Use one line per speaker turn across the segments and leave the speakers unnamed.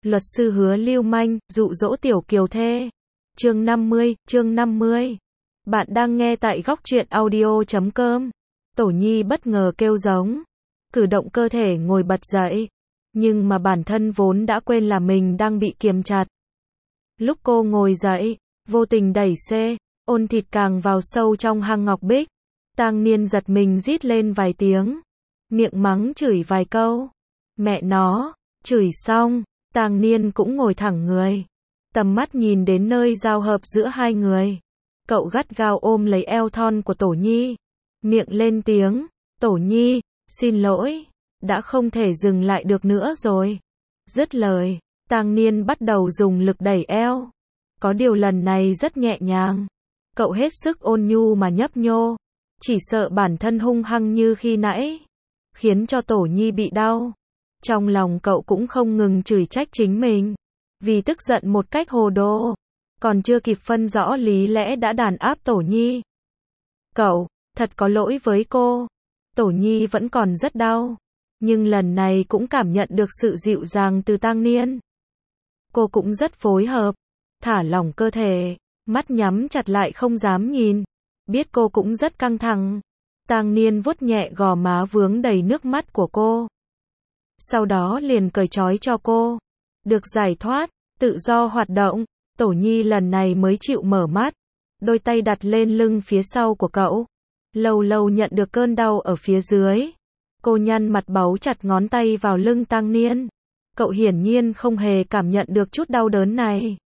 Luật sư hứa lưu manh, dụ dỗ tiểu kiều thê. Chương 50. Bạn đang nghe tại góc truyện audio.com. Tổ Nhi bất ngờ kêu giống, cử động cơ thể ngồi bật dậy, nhưng mà bản thân vốn đã quên là mình đang bị kiềm chặt. Lúc cô ngồi dậy, vô tình đẩy ôn thịt càng vào sâu trong hang ngọc bích. Tang Niên giật mình rít lên vài tiếng, miệng mắng chửi vài câu. Mẹ nó, chửi xong, Tang Niên cũng ngồi thẳng người, tầm mắt nhìn đến nơi giao hợp giữa hai người. Cậu gắt gao ôm lấy eo thon của Tổ Nhi, miệng lên tiếng, Tổ Nhi, xin lỗi, đã không thể dừng lại được nữa rồi. Dứt lời, Tang Niên bắt đầu dùng lực đẩy eo. Có điều lần này rất nhẹ nhàng. Cậu hết sức ôn nhu mà nhấp nhô, chỉ sợ bản thân hung hăng như khi nãy, khiến cho Tổ Nhi bị đau. Trong lòng cậu cũng không ngừng chửi trách chính mình, vì tức giận một cách hồ đồ, còn chưa kịp phân rõ lý lẽ đã đàn áp Tổ Nhi. Cậu, thật có lỗi với cô. Tổ Nhi vẫn còn rất đau, nhưng lần này cũng cảm nhận được sự dịu dàng từ Tang Niên. Cô cũng rất phối hợp, thả lỏng cơ thể, mắt nhắm chặt lại không dám nhìn, biết cô cũng rất căng thẳng. Tang Niên vuốt nhẹ gò má vướng đầy nước mắt của cô, sau đó liền cởi trói cho cô. Được giải thoát, tự do hoạt động, Tổ Nhi lần này mới chịu mở mắt, đôi tay đặt lên lưng phía sau của cậu. Lâu lâu nhận được cơn đau ở phía dưới, cô nhăn mặt bấu chặt ngón tay vào lưng Tang Niên. Cậu hiển nhiên không hề cảm nhận được chút đau đớn này.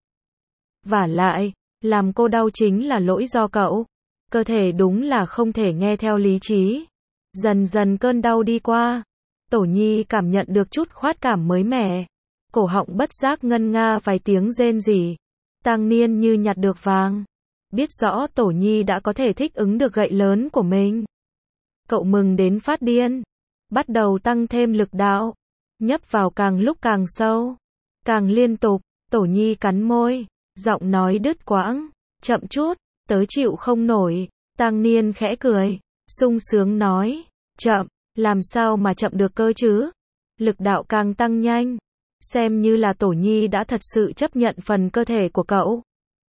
Vả lại, làm cô đau chính là lỗi do cậu. Cơ thể đúng là không thể nghe theo lý trí. Dần dần cơn đau đi qua, Tổ Nhi cảm nhận được chút khoát cảm mới mẻ. Cổ họng bất giác ngân nga vài tiếng rên rỉ. Tang Niên như nhặt được vàng, biết rõ Tổ Nhi đã có thể thích ứng được gậy lớn của mình. Cậu mừng đến phát điên, bắt đầu tăng thêm lực đạo, nhấp vào càng lúc càng sâu, càng liên tục. Tổ Nhi cắn môi, giọng nói đứt quãng, chậm chút, tớ chịu không nổi. Tang Niên khẽ cười, sung sướng nói, chậm, làm sao mà chậm được cơ chứ? Lực đạo càng tăng nhanh, xem như là Tổ Nhi đã thật sự chấp nhận phần cơ thể của cậu.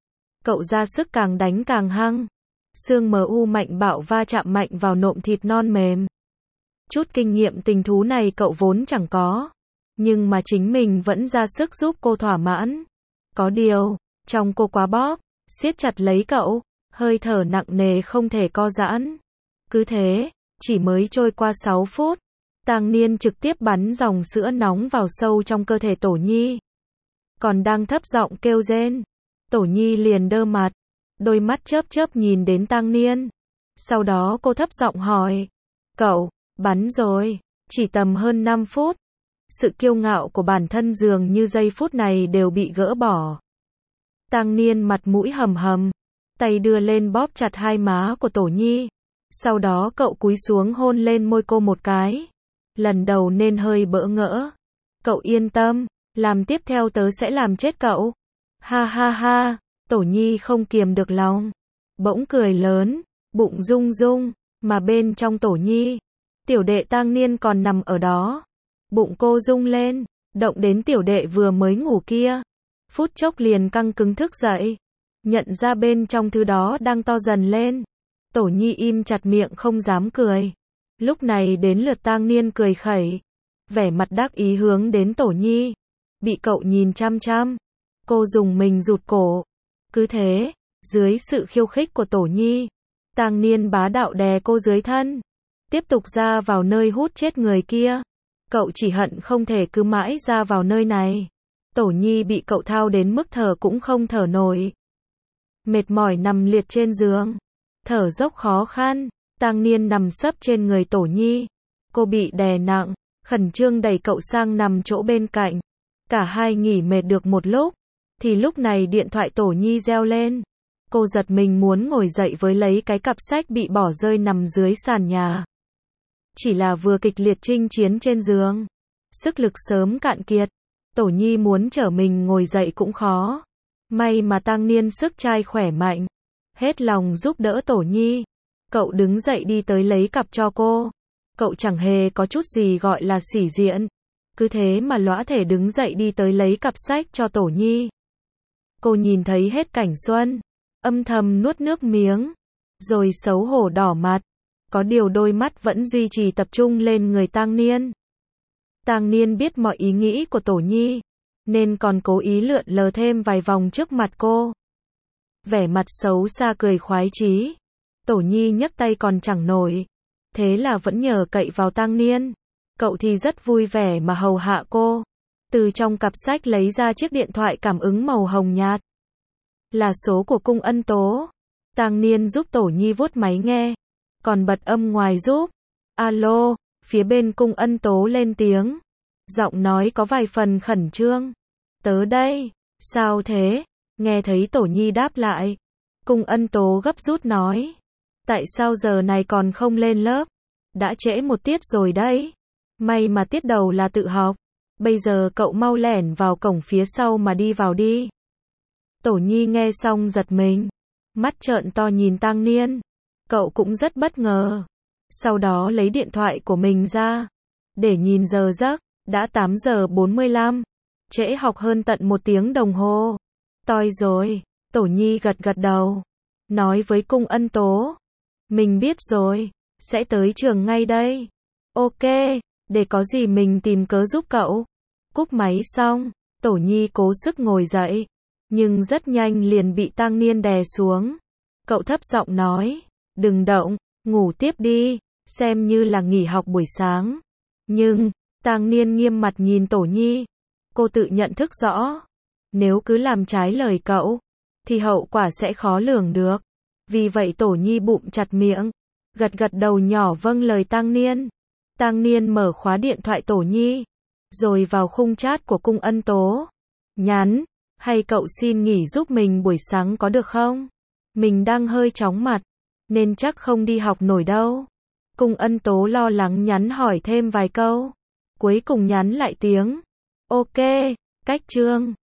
Cậu ra sức càng đánh càng hăng, xương MU mạnh bạo va chạm mạnh vào nộm thịt non mềm. Chút kinh nghiệm tình thú này cậu vốn chẳng có, nhưng mà chính mình vẫn ra sức giúp cô thỏa mãn. Có điều, trong cô quá bóp, siết chặt lấy cậu, hơi thở nặng nề không thể co giãn. Cứ thế, chỉ mới trôi qua 6 phút, Tang Niên trực tiếp bắn dòng sữa nóng vào sâu trong cơ thể Tổ Nhi. Còn đang thấp giọng kêu rên, Tổ Nhi liền đơ mặt, đôi mắt chớp chớp nhìn đến Tang Niên. Sau đó cô thấp giọng hỏi, cậu, bắn rồi, chỉ tầm hơn 5 phút. Sự kiêu ngạo của bản thân dường như giây phút này đều bị gỡ bỏ. Tang Niên mặt mũi hầm hầm, tay đưa lên bóp chặt hai má của Tổ Nhi. Sau đó cậu cúi xuống hôn lên môi cô một cái. Lần đầu nên hơi bỡ ngỡ. Cậu yên tâm, làm tiếp theo tớ sẽ làm chết cậu. Ha ha ha, Tổ Nhi không kiềm được lòng, bỗng cười lớn, bụng rung rung, mà bên trong Tổ Nhi, tiểu đệ Tang Niên còn nằm ở đó. Bụng cô rung lên, động đến tiểu đệ vừa mới ngủ kia. Phút chốc liền căng cứng thức dậy, nhận ra bên trong thứ đó đang to dần lên. Tổ Nhi im chặt miệng không dám cười. Lúc này đến lượt Tang Niên cười khẩy, vẻ mặt đắc ý hướng đến Tổ Nhi. Bị cậu nhìn chăm chăm, cô dùng mình rụt cổ. Cứ thế, dưới sự khiêu khích của Tổ Nhi, Tang Niên bá đạo đè cô dưới thân, tiếp tục ra vào nơi hút chết người kia. Cậu chỉ hận không thể cứ mãi ra vào nơi này. Tổ Nhi bị cậu thao đến mức thở cũng không thở nổi, mệt mỏi nằm liệt trên giường, thở dốc khó khăn. Tang Niên nằm sấp trên người Tổ Nhi, cô bị đè nặng, khẩn trương đẩy cậu sang nằm chỗ bên cạnh. Cả hai nghỉ mệt được một lúc, thì lúc này điện thoại Tổ Nhi reo lên. Cô giật mình muốn ngồi dậy với lấy cái cặp sách bị bỏ rơi nằm dưới sàn nhà. Chỉ là vừa kịch liệt chinh chiến trên giường, sức lực sớm cạn kiệt, Tổ Nhi muốn chở mình ngồi dậy cũng khó. May mà Tang Niên sức trai khỏe mạnh, hết lòng giúp đỡ Tổ Nhi. Cậu đứng dậy đi tới lấy cặp cho cô. Cậu chẳng hề có chút gì gọi là sĩ diện, Cứ thế mà lõa thể đứng dậy đi tới lấy cặp sách cho Tổ Nhi. Cô nhìn thấy hết cảnh xuân, âm thầm nuốt nước miếng, rồi xấu hổ đỏ mặt. Có điều đôi mắt vẫn duy trì tập trung lên người Tang Niên. Tang Niên biết mọi ý nghĩ của Tổ Nhi, nên còn cố ý lượn lờ thêm vài vòng trước mặt cô. Vẻ mặt xấu xa cười khoái chí. Tổ Nhi nhấc tay còn chẳng nổi, thế là vẫn nhờ cậy vào Tang Niên. Cậu thì rất vui vẻ mà hầu hạ cô. Từ trong cặp sách lấy ra chiếc điện thoại cảm ứng màu hồng nhạt. Là số của Cung Ân Tố. Tang Niên giúp Tổ Nhi vuốt máy nghe, còn bật âm ngoài giúp. Alo, phía bên Cung Ân Tố lên tiếng. Giọng nói có vài phần khẩn trương. Tớ đây. Sao thế? Nghe thấy Tổ Nhi đáp lại, Cung Ân Tố gấp rút nói. Tại sao giờ này còn không lên lớp? Đã trễ một tiết rồi đấy. May mà tiết đầu là tự học. Bây giờ cậu mau lẻn vào cổng phía sau mà đi vào đi. Tổ Nhi nghe xong giật mình. Mắt trợn to nhìn Tang Niên. Cậu cũng rất bất ngờ. Sau đó lấy điện thoại của mình ra, để nhìn giờ giấc. Đã 8 giờ 45. Trễ học hơn tận 1 tiếng đồng hồ. Toi rồi. Tổ Nhi gật gật đầu, nói với Cung Ân Tố. Mình biết rồi. Sẽ tới trường ngay đây. Ok. Để có gì mình tìm cớ giúp cậu. Cúp máy xong, Tổ Nhi cố sức ngồi dậy, nhưng rất nhanh liền bị Tang Niên đè xuống. Cậu thấp giọng nói. Đừng động, ngủ tiếp đi, xem như là nghỉ học buổi sáng. Nhưng, Tang Niên nghiêm mặt nhìn Tổ Nhi. Cô tự nhận thức rõ. Nếu cứ làm trái lời cậu, thì hậu quả sẽ khó lường được. Vì vậy Tổ Nhi bụm chặt miệng, gật gật đầu nhỏ vâng lời Tang Niên. Tang Niên mở khóa điện thoại Tổ Nhi, rồi vào khung chat của Cung Ân Tố. Nhắn, hay cậu xin nghỉ giúp mình buổi sáng có được không? Mình đang hơi chóng mặt, nên chắc không đi học nổi đâu. Cung Ân Tố lo lắng nhắn hỏi thêm vài câu. Cuối cùng nhắn lại tiếng. Ok, cách chương.